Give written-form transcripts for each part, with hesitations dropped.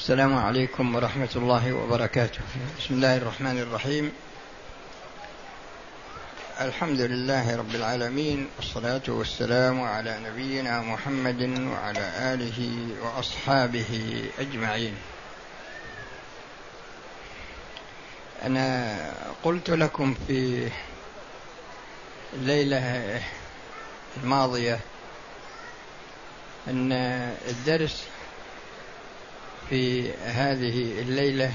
السلام عليكم ورحمة الله وبركاته. بسم الله الرحمن الرحيم. الحمد لله رب العالمين، والصلاة والسلام على نبينا محمد وعلى آله وأصحابه أجمعين. أنا قلت لكم في الليلة الماضية أن الدرس في هذه الليلة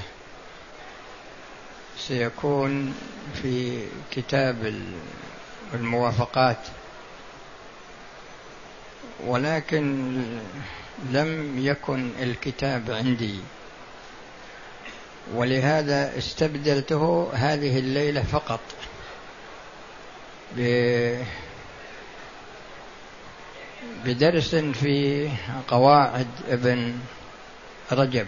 سيكون في كتاب الموافقات، ولكن لم يكن الكتاب عندي، ولهذا استبدلته هذه الليلة فقط بدرس في قواعد ابن رجب.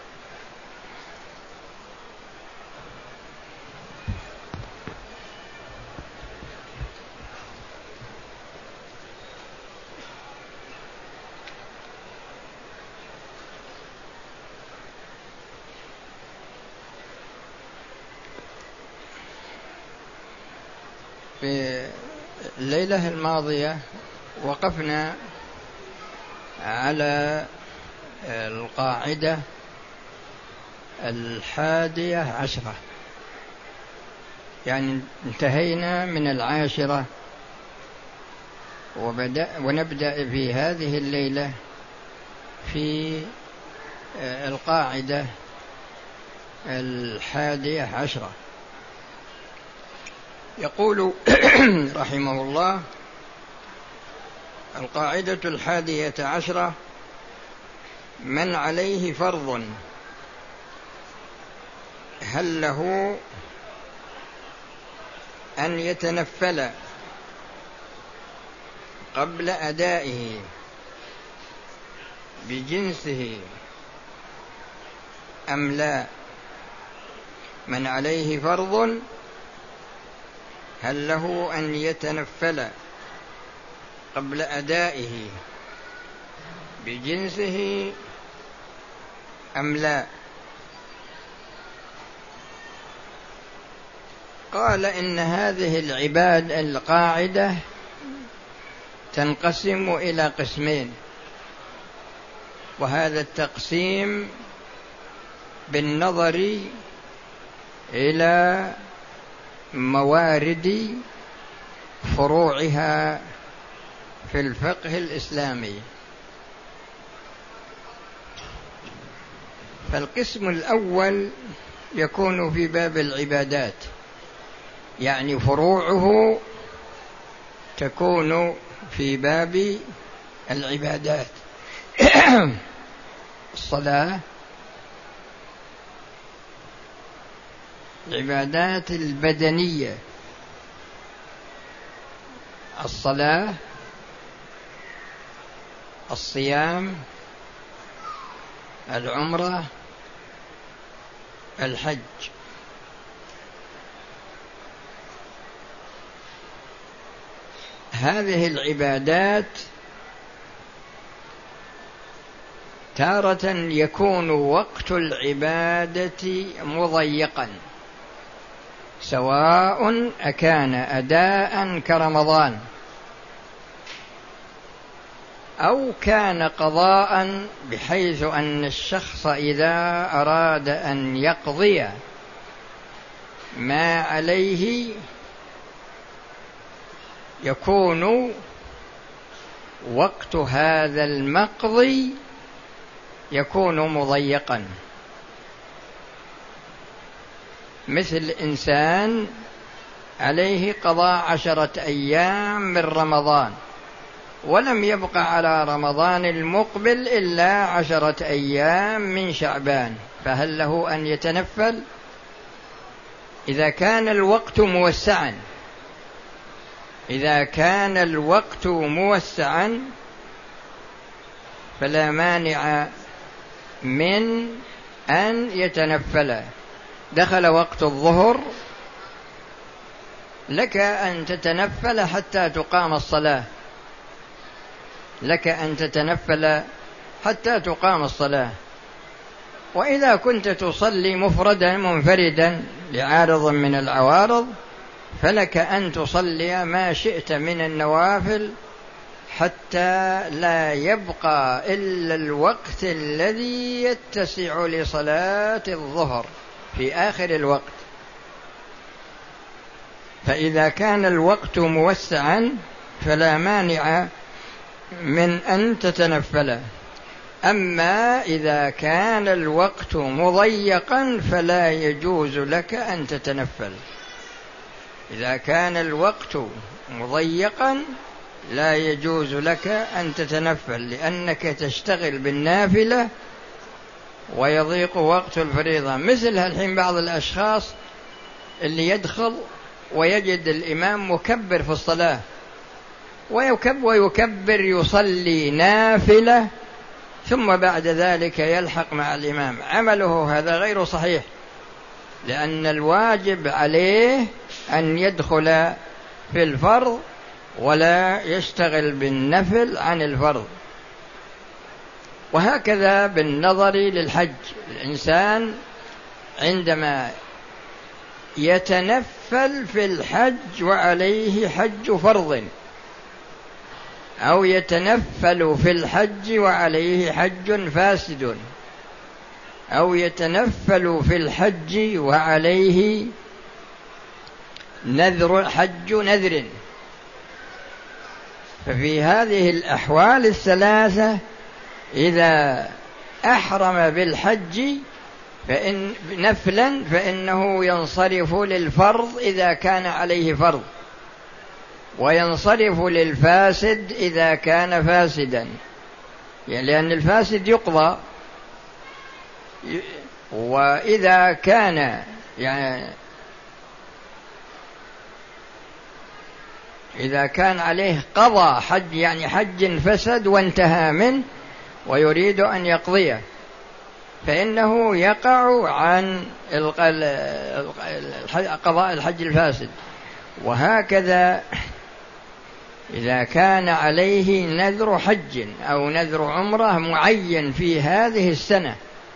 في الليلة الماضية وقفنا على القاعدة 11، يعني انتهينا من 10 ونبدأ في هذه الليلة في القاعدة 11. يقول رحمه الله: القاعدة 11: من عليه فرض هل له أن يتنفل قبل أدائه بجنسه أم لا؟ من عليه فرض هل له أن يتنفل قبل أدائه بجنسه أم لا؟ قال إن هذه القاعدة تنقسم إلى قسمين، وهذا التقسيم بالنظر إلى موارد فروعها في الفقه الإسلامي. فالقسم الأول يكون في باب العبادات، يعني فروعه تكون في باب العبادات الصلاة، العبادات البدنية، الصلاة، الصيام، العمرة، الحج. هذه العبادات تارة يكون وقت العبادة مضيقا، سواء أكان أداء كرمضان أو كان قضاء، بحيث أن الشخص إذا أراد أن يقضي ما عليه يكون وقت هذا المقضي يكون مضيقا. مثل إنسان عليه قضاء 10 أيام من رمضان ولم يبق على رمضان المقبل إلا 10 أيام من شعبان، فهل له أن يتنفل؟ إذا كان الوقت موسعا، إذا كان الوقت موسعا فلا مانع من أن يتنفل. دخل وقت الظهر، لك أن تتنفل حتى تقام الصلاة، لك أن تتنفل حتى تقام الصلاة. وإذا كنت تصلي مفردا منفردا لعارض من العوارض فلك أن تصلي ما شئت من النوافل حتى لا يبقى إلا الوقت الذي يتسع لصلاة الظهر في آخر الوقت. فإذا كان الوقت موسعا فلا مانع من أن تتنفل، أما إذا كان الوقت مضيقا فلا يجوز لك أن تتنفل. إذا كان الوقت مضيقا لا يجوز لك أن تتنفل، لأنك تشتغل بالنافلة ويضيق وقت الفريضة. مثل الحين بعض الأشخاص اللي يدخل ويجد الإمام مكبر في الصلاة ويكبر يصلي نافلة ثم بعد ذلك يلحق مع الإمام، عمله هذا غير صحيح، لأن الواجب عليه أن يدخل في الفرض ولا يشتغل بالنفل عن الفرض. وهكذا بالنظر للحج، الإنسان عندما يتنفل في الحج وعليه حج فرض، أو يتنفل في الحج وعليه حج فاسد، أو يتنفل في الحج وعليه حج نذر، ففي هذه الأحوال الثلاثة إذا أحرم بالحج نفلا فإنه ينصرف للفرض إذا كان عليه فرض، وينصرف للفاسد إذا كان فاسدا، يعني لأن الفاسد يقضى. وإذا كان إذا كان عليه قضى حج، يعني حج فسد وانتهى منه ويريد أن يقضيه، فإنه يقع عن قضاء الحج الفاسد. وهكذا إذا كان عليه نذر حج أو نذر عمرة معين في هذه السنة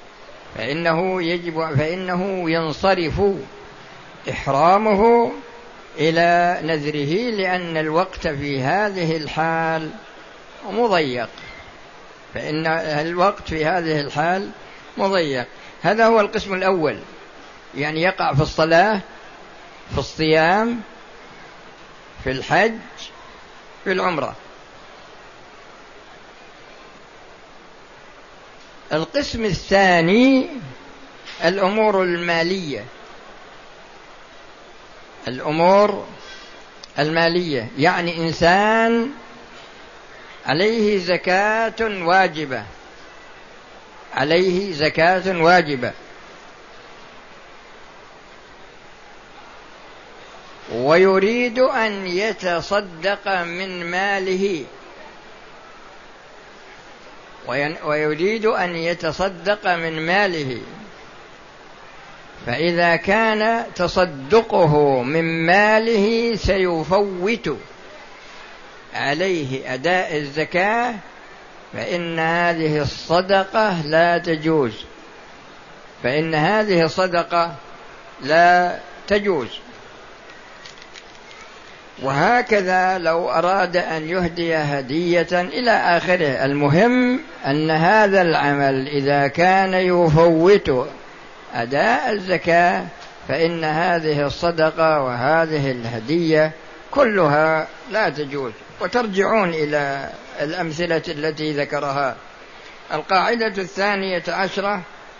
فإنه ينصرف إحرامه إلى نذره، لأن الوقت في هذه الحال مضيق، فإن الوقت في هذه الحال مضيق. هذا هو القسم الأول، يعني يقع في الصلاة، في الصيام، في الحج، في العمرة. القسم الثاني الأمور المالية. الأمور المالية يعني إنسان عليه زكاة واجبة، عليه زكاة واجبة، ويريد أن يتصدق من ماله، ويريد أن يتصدق من ماله، فإذا كان تصدقه من ماله سيفوت عليه أداء الزكاة فإن هذه الصدقة لا تجوز، فإن هذه الصدقة لا تجوز. وهكذا لو أراد أن يهدي هدية إلى آخره. المهم أن هذا العمل إذا كان يفوت أداء الزكاة فإن هذه الصدقة وهذه الهدية كلها لا تجوز. وترجعون إلى الأمثلة التي ذكرها. القاعدة 12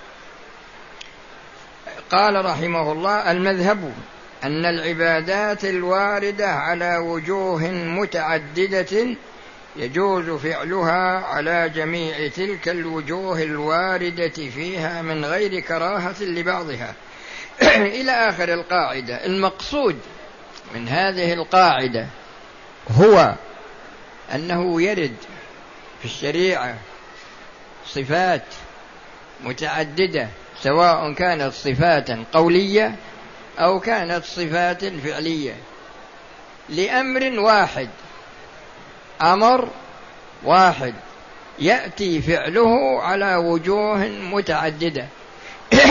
قال رحمه الله: المذهب أن العبادات الواردة على وجوه متعددة يجوز فعلها على جميع تلك الوجوه الواردة فيها من غير كراهة لبعضها إلى آخر القاعدة. المقصود من هذه القاعدة هو أنه يرد في الشريعة صفات متعددة، سواء كانت صفات قولية أو كانت صفات فعلية، لأمر واحد، أمر واحد يأتي فعله على وجوه متعددة.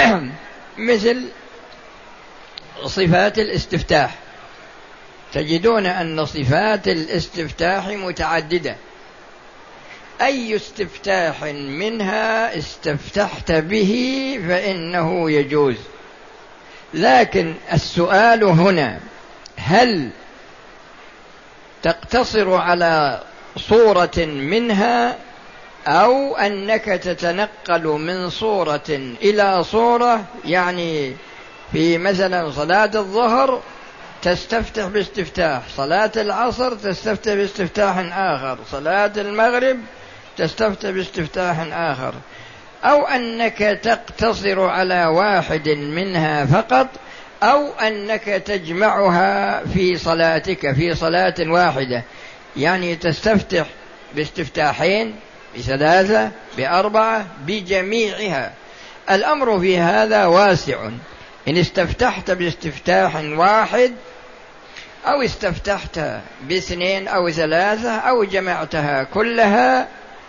مثل صفات الاستفتاح، تجدون أن صفات الاستفتاح متعددة، أي استفتاح منها استفتحت به فإنه يجوز. لكن السؤال هنا هل تقتصر على صورة منها أو أنك تتنقل من صورة إلى صورة؟ يعني في مثلا صلاة الظهر تستفتح باستفتاح، صلاة العصر تستفتح باستفتاح آخر، صلاة المغرب تستفتح باستفتاح آخر، أو أنك تقتصر على واحد منها فقط، أو أنك تجمعها في صلاتك في صلاة واحدة، يعني تستفتح باستفتاحين، بثلاثة، بأربعة، بجميعها. الأمر في هذا واسع، إن استفتحت باستفتاح واحد أو استفتحت باثنين أو ثلاثة أو جمعتها كلها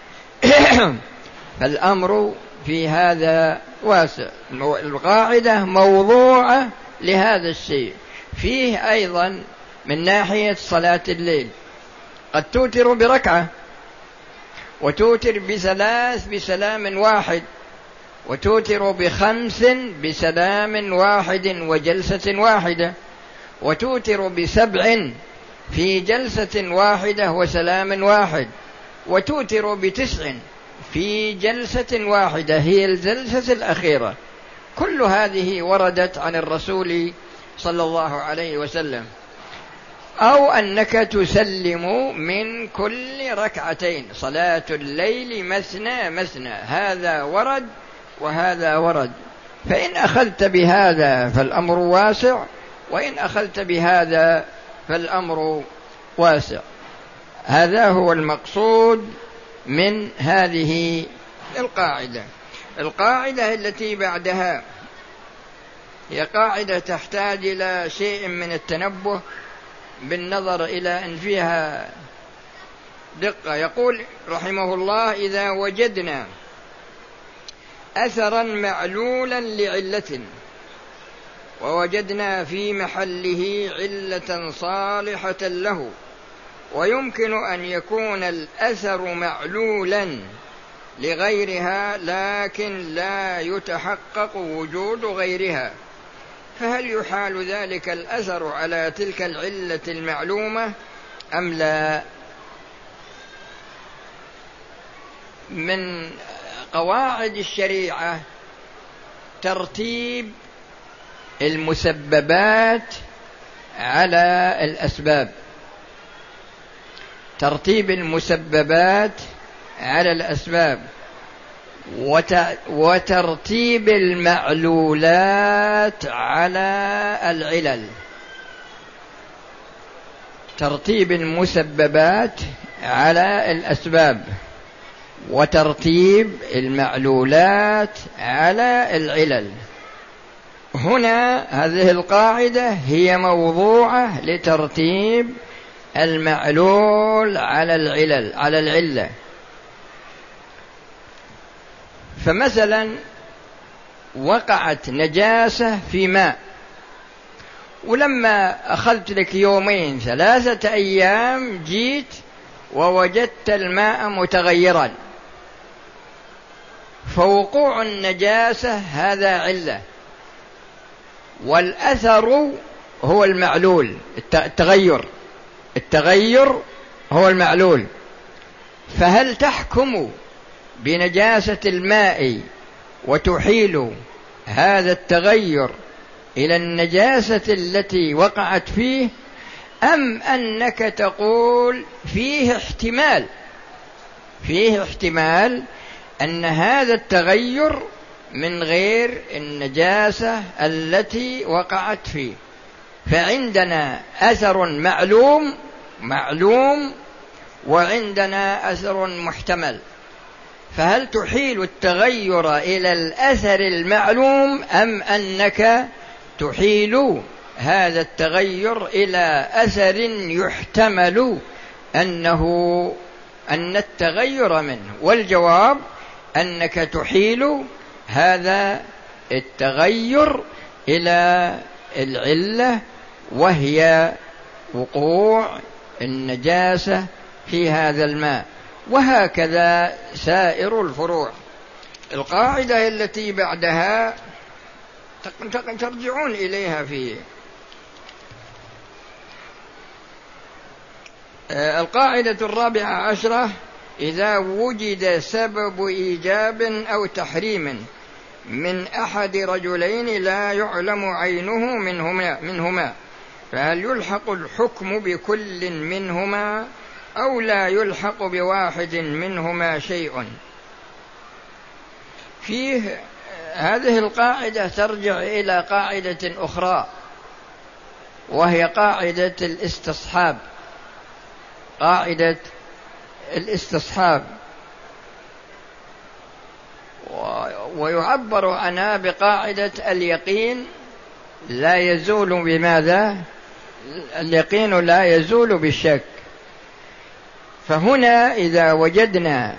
فالأمر في هذا واسع. القاعدة موضوعة لهذا الشيء. فيه أيضا من ناحية صلاة الليل قد توتر بركعة، وتوتر بثلاث بسلام واحد، وتوتر بخمس بسلام واحد وجلسة واحدة، وتوتر بسبع في جلسة واحدة وسلام واحد، وتوتر بتسع في جلسة واحدة هي الجلسة الأخيرة. كل هذه وردت عن الرسول صلى الله عليه وسلم. أو أنك تسلم من كل ركعتين، صلاة الليل مثنى مثنى، هذا ورد وهذا ورد. فإن أخذت بهذا فالأمر واسع، وإن أخذت بهذا فالأمر واسع. هذا هو المقصود من هذه القاعدة. القاعدة التي بعدها هي قاعدة تحتاج إلى شيء من التنبه بالنظر إلى أن فيها دقة. يقول رحمه الله: إذا وجدنا أثرا معلولا لعلة ووجدنا في محله علة صالحة له، ويمكن أن يكون الأثر معلولا لغيرها لكن لا يتحقق وجود غيرها، فهل يحال ذلك الأثر على تلك العلة المعلومة أم لا؟ من قواعد الشريعة ترتيب المسببات على الأسباب، ترتيب المسببات على الأسباب، وترتيب المعلولات على العلل. ترتيب المسببات على الأسباب، وترتيب المعلولات على العلل. هنا هذه القاعدة هي موضوعة لترتيب المعلول على العلل، على العلة. فمثلا وقعت نجاسة في ماء، ولما أخذت لك يومين 3 أيام جيت ووجدت الماء متغيرا، فوقوع النجاسة هذا علة، والأثر هو المعلول. التغير هو المعلول. فهل تحكم بنجاسة الماء وتحيل هذا التغير إلى النجاسة التي وقعت فيه، أم أنك تقول فيه احتمال أن هذا التغير من غير النجاسة التي وقعت فيه؟ فعندنا أثر معلوم وعندنا أثر محتمل. فهل تحيل التغير إلى الأثر المعلوم أم أنك تحيل هذا التغير إلى أثر يحتمل أن التغير منه؟ والجواب أنك تحيل هذا التغير إلى العلة، وهي وقوع النجاسة في هذا الماء. وهكذا سائر الفروع. القاعدة التي بعدها ترجعون إليها في القاعدة 14: إذا وجد سبب إيجاب أو تحريم من أحد رجلين لا يعلم عينه منهما فهل يلحق الحكم بكل منهما أو لا يلحق بواحد منهما شيء؟ فيه هذه القاعدة ترجع إلى قاعدة أخرى، وهي قاعدة الاستصحاب. قاعدة الاستصحاب، ويعبر عنها بقاعدة اليقين لا يزول بماذا؟ اليقين لا يزول بالشك. فهنا إذا وجدنا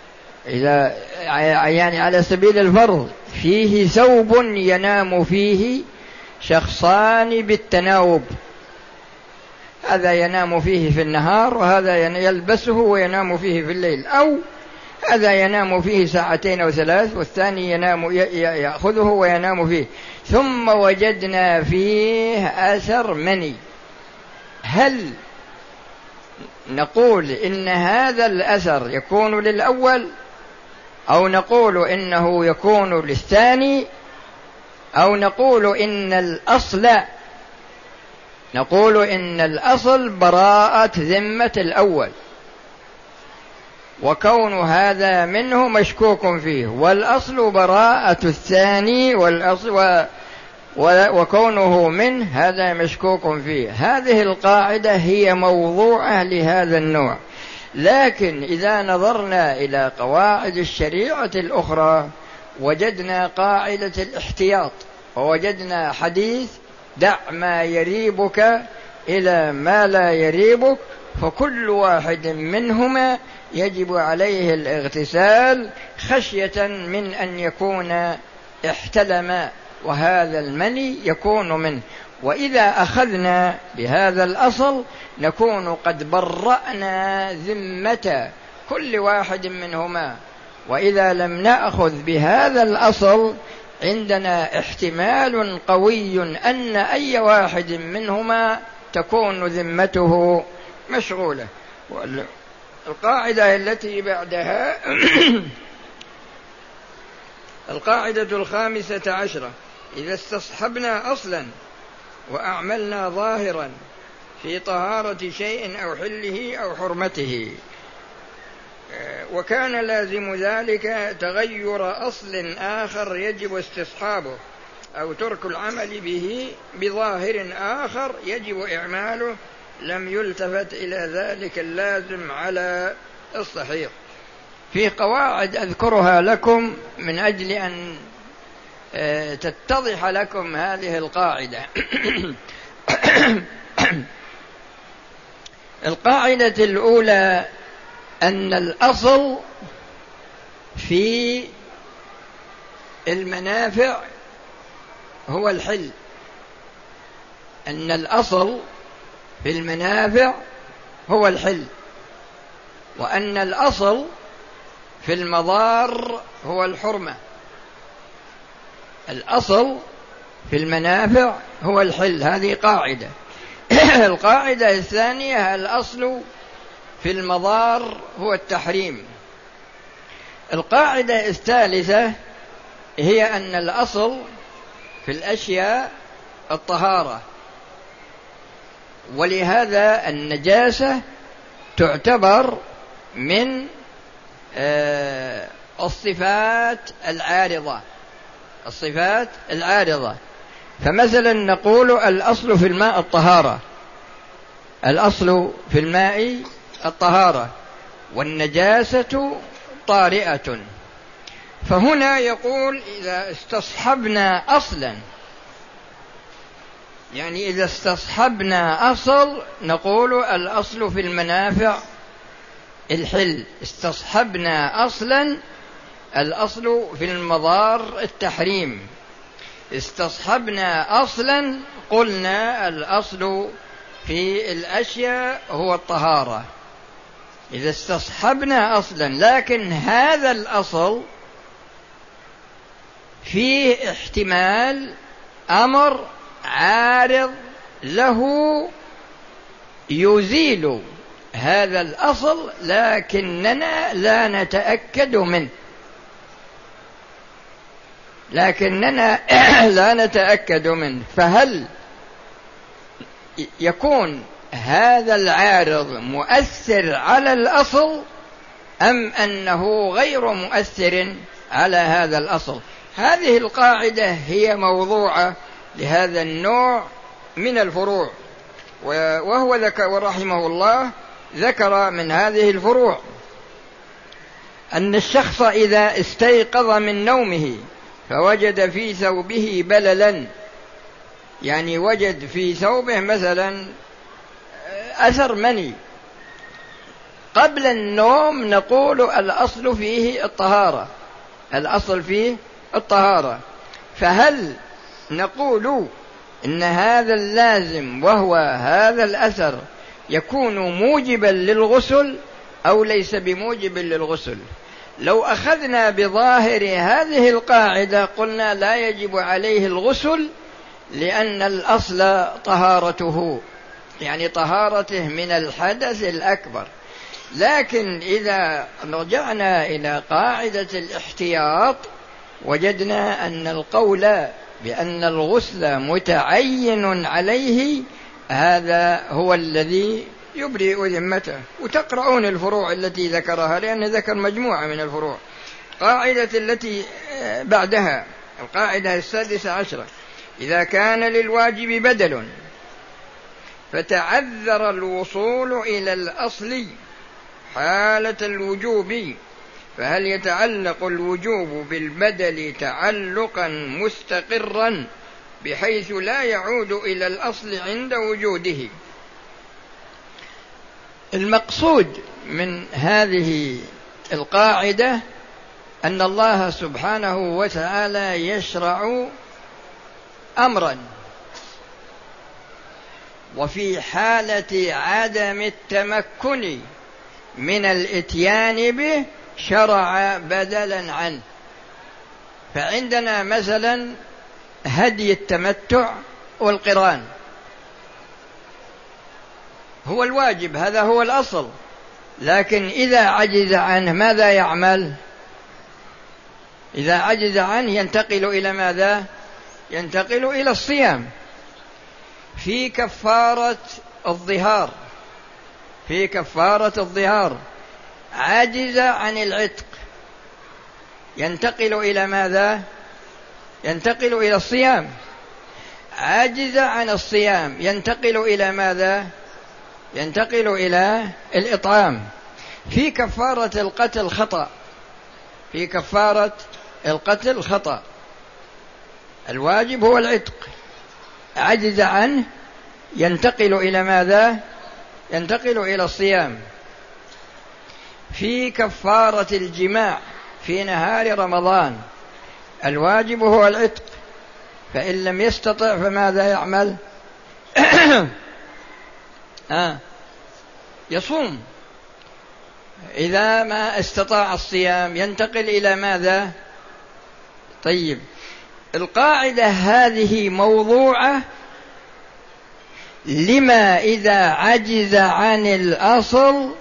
يعني على سبيل الفرض فيه ثوب ينام فيه شخصان بالتناوب، هذا ينام فيه في النهار وهذا يلبسه وينام فيه في الليل، أو هذا ينام فيه 2 أو 3 والثاني يأخذه وينام فيه، ثم وجدنا فيه أثر مني، هل نقول إن هذا الأثر يكون للأول أو نقول إنه يكون للثاني أو نقول إن الأصل براءة ذمة الأول، وكون هذا منه مشكوك فيه، والأصل براءة الثاني وكونه منه هذا مشكوك فيه. هذه القاعدة هي موضوعة لهذا النوع. لكن إذا نظرنا إلى قواعد الشريعة الأخرى وجدنا قاعدة الاحتياط، ووجدنا حديث دع ما يريبك إلى ما لا يريبك، فكل واحد منهما يجب عليه الاغتسال خشية من أن يكون احتلم وهذا المني يكون منه. وإذا أخذنا بهذا الأصل نكون قد برأنا ذمة كل واحد منهما. وإذا لم نأخذ بهذا الأصل عندنا احتمال قوي أن أي واحد منهما تكون ذمته مشغولة. القاعدة التي بعدها القاعدة 15: إذا استصحبنا أصلا وأعملنا ظاهرا في طهارة شيء أو حله أو حرمته، وكان لازم ذلك تغير أصل آخر يجب استصحابه أو ترك العمل به بظاهر آخر يجب إعماله، لم يلتفت إلى ذلك اللازم على الصحيح. في قواعد أذكرها لكم من أجل أن تتضح لكم هذه القاعدة. القاعدة الأولى أن الأصل في المنافع هو الحل، أن الأصل في المنافع هو الحل، وأن الأصل في المضار هو الحرمة. الأصل في المنافع هو الحل، هذه قاعدة. القاعدة الثانية: الأصل في المضار هو التحريم. القاعدة الثالثة هي أن الأصل في الأشياء الطهارة، ولهذا النجاسة تعتبر من الصفات العارضة. فمثلا نقول الأصل في الماء الطهارة، الأصل في الماء الطهارة والنجاسة طارئة. فهنا يقول إذا استصحبنا أصلا، يعني إذا استصحبنا أصل نقول الأصل في المنافع الحل، استصحبنا أصلا الأصل في المضار التحريم. استصحبنا أصلا قلنا الأصل في الأشياء هو الطهارة. إذا استصحبنا أصلا لكن هذا الأصل فيه احتمال أمر عارض له يزيل هذا الأصل لكننا لا نتأكد منه، فهل يكون هذا العارض مؤثر على الأصل أم أنه غير مؤثر على هذا الأصل؟ هذه القاعدة هي موضوعة لهذا النوع من الفروع، وهو ذكر رحمه الله ذكر من هذه الفروع أن الشخص إذا استيقظ من نومه فوجد في ثوبه بللا، يعني وجد في ثوبه مثلا أثر مني، قبل النوم نقول الأصل فيه الطهارة، فهل نقول إن هذا اللازم وهو هذا الأثر يكون موجبا للغسل أو ليس بموجب للغسل؟ لو أخذنا بظاهر هذه القاعدة قلنا لا يجب عليه الغسل لأن الأصل طهارته، يعني طهارته من الحدث الأكبر. لكن إذا رجعنا إلى قاعدة الاحتياط وجدنا أن القول بأن الغسل متعين عليه هذا هو الذي يبرئ ذمته. وتقرؤون الفروع التي ذكرها لأن ذكر مجموعة من الفروع. قاعدة التي بعدها القاعدة 16: إذا كان للواجب بدل فتعذر الوصول إلى الأصل حالة الوجوب فهل يتعلق الوجوب بالبدل تعلقا مستقرا بحيث لا يعود إلى الأصل عند وجوده؟ المقصود من هذه القاعدة أن الله سبحانه وتعالى يشرع أمرا، وفي حالة عدم التمكن من الإتيان به شرع بدلا عنه. فعندنا مثلا هدي التمتع والقران هو الواجب، هذا هو الأصل، لكن إذا عجز عنه ماذا يعمل؟ إذا عجز عنه ينتقل إلى ماذا؟ ينتقل إلى الصيام. في كفارة الظهار عجز عن العتق ينتقل إلى ماذا؟ ينتقل إلى الصيام. عجز عن الصيام ينتقل إلى ماذا؟ ينتقل إلى الإطعام. في كفارة القتل خطأ الواجب هو العتق، عجز عنه ينتقل إلى ماذا؟ ينتقل إلى الصيام. في كفارة الجماع في نهار رمضان الواجب هو العتق، فإن لم يستطع فماذا يعمل؟ يصوم. إذا ما استطاع الصيام ينتقل إلى ماذا؟ طيب، القاعدة هذه موضوعة لما إذا عجز عن الأصل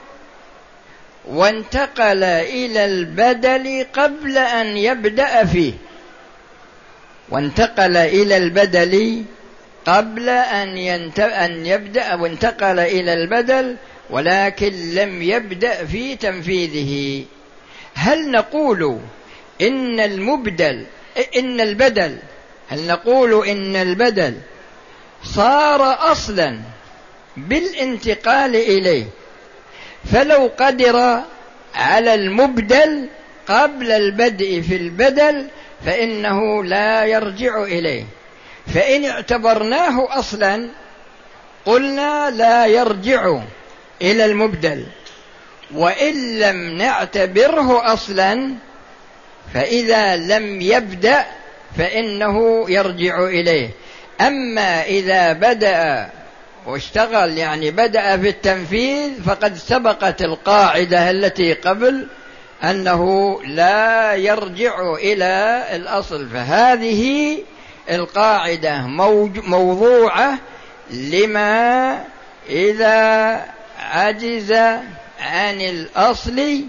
وانتقل إلى البدل قبل أن يبدأ فيه، وانتقل إلى البدل قبل أن يبدأ، وانتقل إلى البدل ولكن لم يبدأ في تنفيذه. هل نقول إن البدل صار أصلا بالانتقال إليه، فلو قدر على المبدل قبل البدء في البدل فإنه لا يرجع إليه، فإن اعتبرناه أصلا قلنا لا يرجع إلى المبدل، وإن لم نعتبره أصلا فإذا لم يبدأ فإنه يرجع إليه. أما إذا بدأ واشتغل يعني بدأ في التنفيذ فقد سبقت القاعدة التي قبل أنه لا يرجع إلى الأصل. فهذه القاعدة موضوعة لما إذا عجز عن الأصل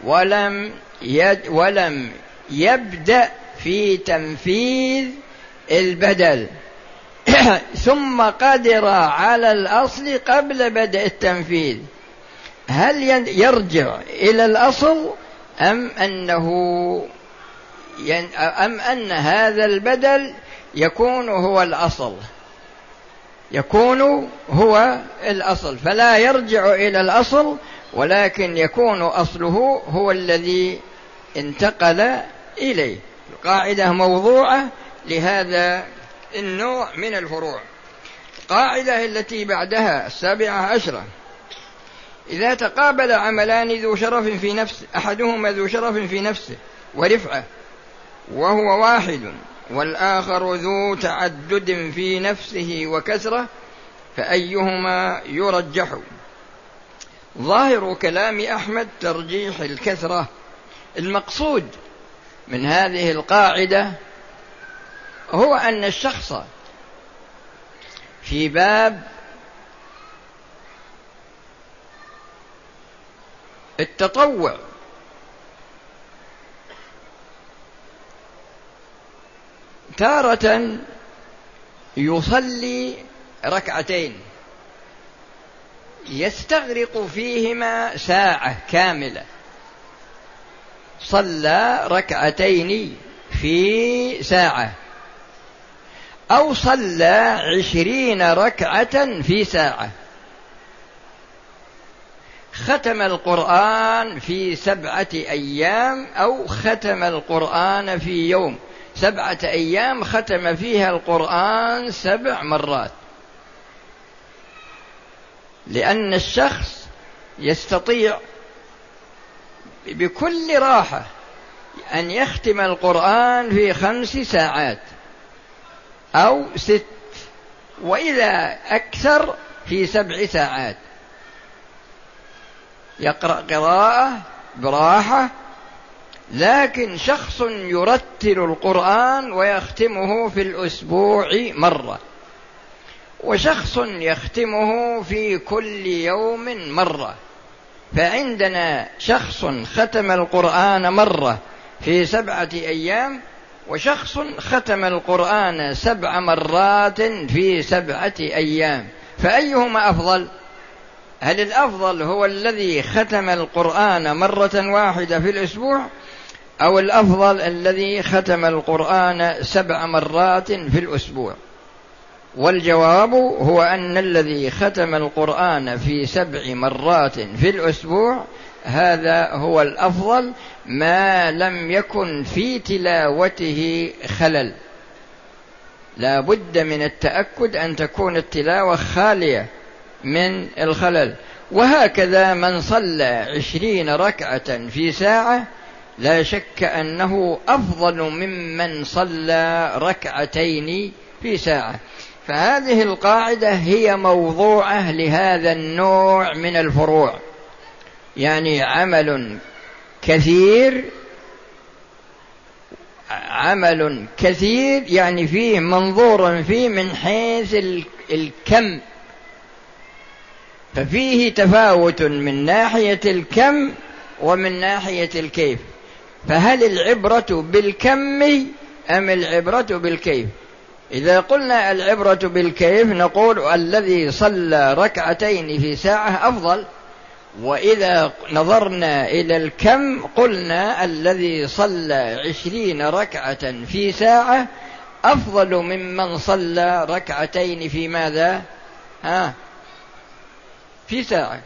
ولم يبدأ في تنفيذ البدل ثم قدر على الأصل قبل بدء التنفيذ، هل يرجع إلى الأصل أم أن هذا البدل يكون هو الأصل؟ يكون هو الأصل، فلا يرجع إلى الأصل ولكن يكون أصله هو الذي انتقل إليه. القاعدة موضوعة لهذا النوع من الفروع. القاعدة التي بعدها 17: إذا تقابل عملان ذو شرف في نفسه، أحدهما ذو شرف في نفسه ورفعة وهو واحد، والآخر ذو تعدد في نفسه وكثرة، فأيهما يرجح؟ ظاهر كلام أحمد ترجيح الكثرة. المقصود من هذه القاعدة هو أن الشخص في باب التطوع تارة يصلي ركعتين يستغرق فيهما ساعة كاملة، صلى ركعتين في ساعة، أو صلى 20 ركعة في ساعة، ختم القرآن في 7 أيام، أو ختم القرآن في يوم، 7 أيام ختم فيها القرآن 7 مرات. لأن الشخص يستطيع بكل راحة أن يختم القرآن في 5 ساعات أو 6، وإذا أكثر في 7 ساعات، يقرأ قراءة براحة. لكن شخص يرتل القرآن ويختمه في الأسبوع مرة، وشخص يختمه في كل يوم مرة. فعندنا شخص ختم القرآن مرة في 7 أيام، وشخص ختم القرآن 7 مرات في 7 أيام، فأيهما أفضل؟ هل الأفضل هو الذي ختم القرآن مرة واحدة في الأسبوع، أو الأفضل الذي ختم القرآن 7 مرات في الأسبوع؟ والجواب هو أن الذي ختم القرآن في 7 مرات في الأسبوع هذا هو الأفضل، ما لم يكن في تلاوته خلل. لا بد من التأكد أن تكون التلاوة خالية من الخلل. وهكذا من صلى 20 ركعة في ساعة لا شك أنه أفضل ممن صلى 2 ركعتين في ساعة. فهذه القاعدة هي موضوعة لهذا النوع من الفروع، يعني عمل كثير يعني فيه منظور فيه من حيث الكم، ففيه تفاوت من ناحية الكم ومن ناحية الكيف. فهل العبرة بالكم أم العبرة بالكيف؟ إذا قلنا العبرة بالكيف نقول الذي صلى 2 ركعتين في ساعة أفضل، وإذا نظرنا إلى الكم قلنا الذي صلى 20 ركعة في ساعة أفضل ممن صلى 2 ركعتين في ماذا؟ في ساعة.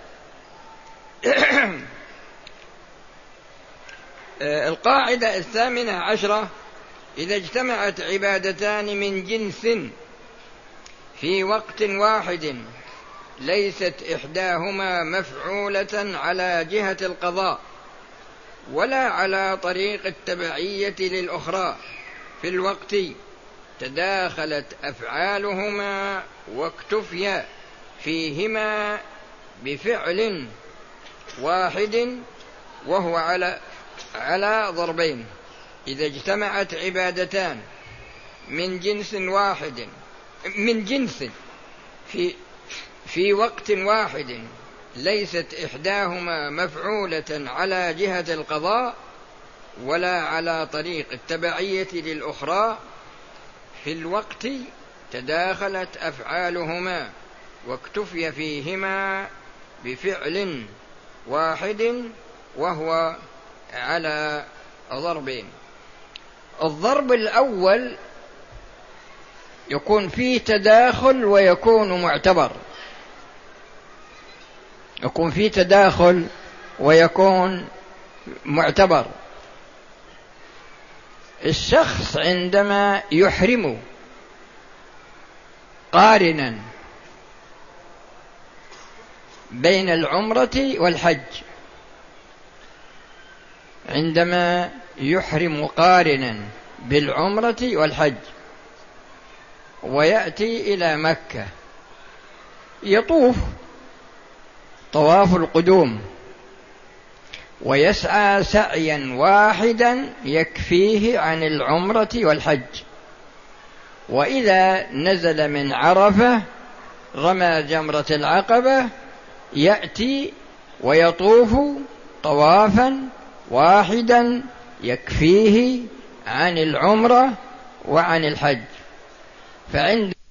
القاعدة 18: إذا اجتمعت عبادتان من جنس في وقت واحد ليست إحداهما مفعولة على جهة القضاء ولا على طريق التبعية للأخرى، في الوقت تداخلت أفعالهما واكتفي فيهما بفعل واحد وهو على ضربين. إذا اجتمعت عبادتان من جنس واحد من جنس في وقت واحد ليست إحداهما مفعولة على جهة القضاء ولا على طريق التبعية للأخرى، في الوقت تداخلت أفعالهما واكتفي فيهما بفعل واحد وهو على ضربين. الضرب الأول يكون فيه تداخل ويكون معتبر، يكون فيه تداخل ويكون معتبر. الشخص عندما يحرم قارنا بين العمرة والحج، عندما يحرم قارنا بالعمرة والحج ويأتي إلى مكة يطوف طواف القدوم ويسعى سعيا واحدا يكفيه عن العمرة والحج، وإذا نزل من عرفة رمى جمرة العقبة يأتي ويطوف طوافا واحدا يكفيه عن العمرة وعن الحج. فعند